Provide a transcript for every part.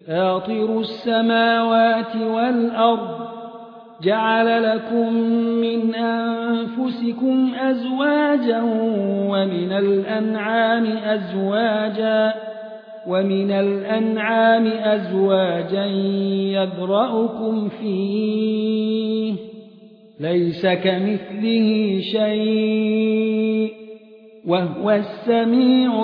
فاطر السماوات والأرض جعل لكم من أنفسكم أزواجا ومن الأنعام أزواجا يذرأكم فيه ليس كمثله شيء وهو السميع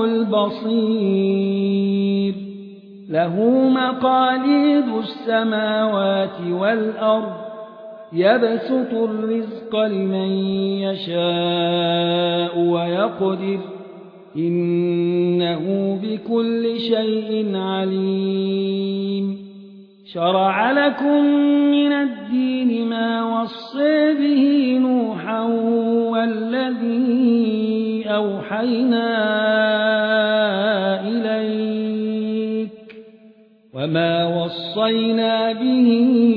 البصير له مقاليد السماوات والأرض يبسط الرزق لمن يشاء ويقدر إنه بكل شيء عليم شرع لكم من الدين ما وصى به نوحا والذي أوحينا إليك وما وصينا به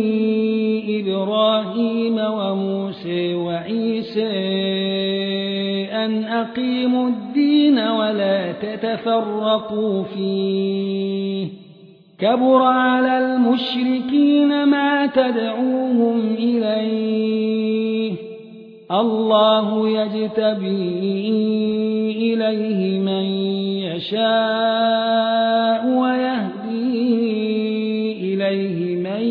إبراهيم وموسى وعيسى أن أقيموا الدين ولا تتفرقوا فيه كبر على المشركين ما تدعوهم إليه الله يجتبي إليه من يشاء ويهدي إليه من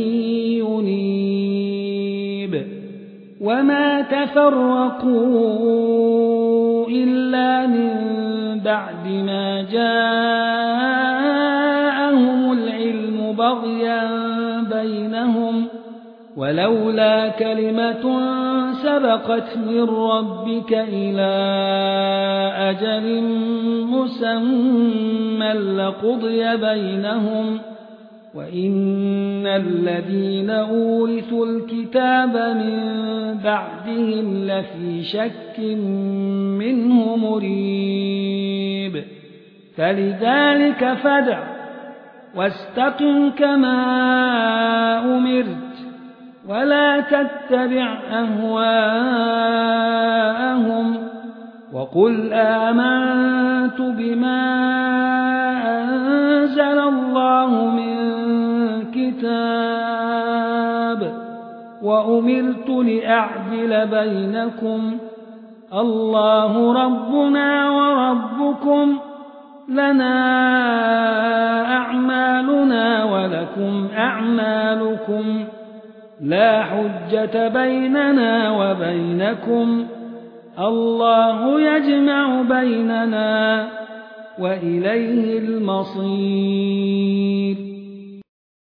ينيب وما تفرقوا إلا من بعد ما جاءهم العلم بغيا بينهم ولولا كلمة سبقت من ربك إلى أجل مسمى لقضي بينهم وإن الذين أورثوا الكتاب من بعدهم لفي شك منه مريب فلذلك فادع واستقم كما أمرت ولا تتبع أهواءهم وقل آمنت بما أنزل الله من كتاب وأمرت لأعدل بينكم الله ربنا وربكم لنا أعمالنا ولكم أعمالكم لا حجة بيننا وبينكم الله يجمع بيننا وإليه المصير